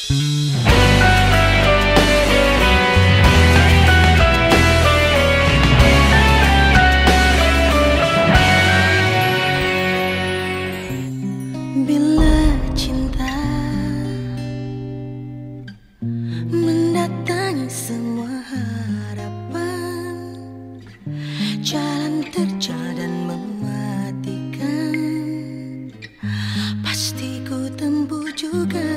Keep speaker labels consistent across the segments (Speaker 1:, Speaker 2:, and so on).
Speaker 1: Bila cinta mendatangi semua harapan, jalan terjal dan mematikan, pasti ku tempuh juga.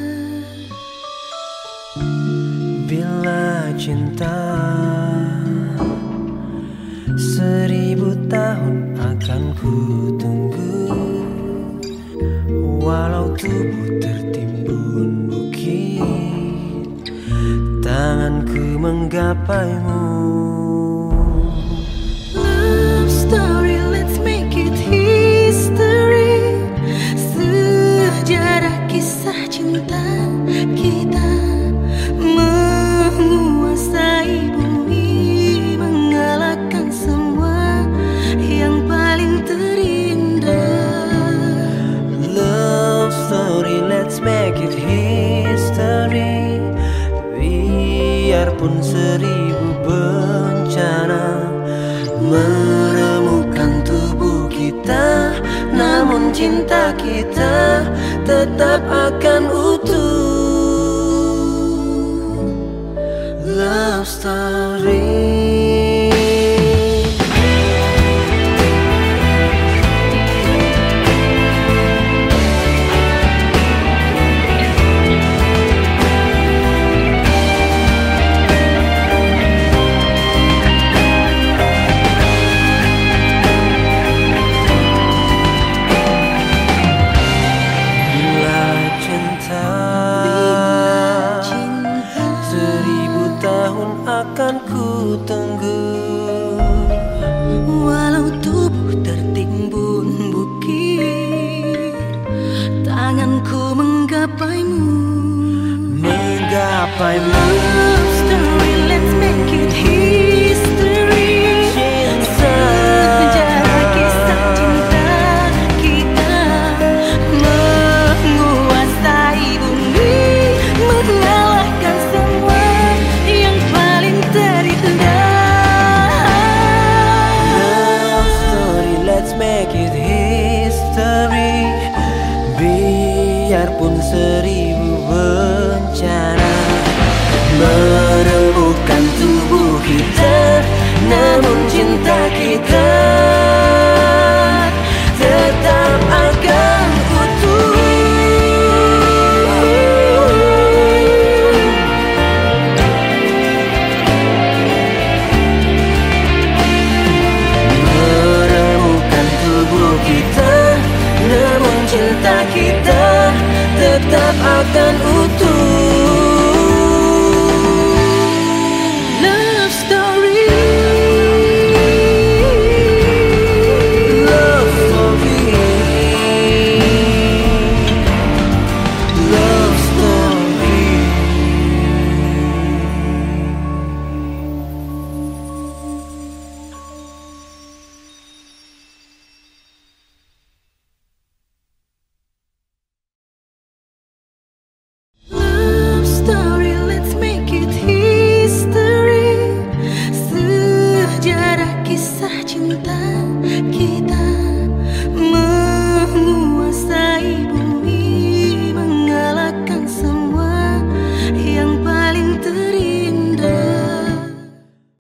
Speaker 2: Bila cinta 1000 tahun akan ku tunggu, walau tubuh tertimbun bukit, tanganku menggapaimu.
Speaker 1: Love story, let's make it history. Sejarah kisah cinta kita menguasai bumi, mengalahkan semua yang paling terindah.
Speaker 2: Love story, let's make it history. Biarpun 1000 bencana meremukkan tubuh kita, namun cinta kita tetap akan utuh. Love story. Akan ku tunggu,
Speaker 1: walau tubuh tertimbun bukit, tanganku menggapaimu. Love story, let's make it history. Sejarah kisah cinta kita menguasai bumi, mengalahkan semua yang paling terindah.
Speaker 2: Love story, let's make it history. Biarpun 1000 bencana meremukkan tubuh kita, namun cinta kita tetap akan utuh. Meremukkan tubuh kita, namun cinta kita tetap akan utuh.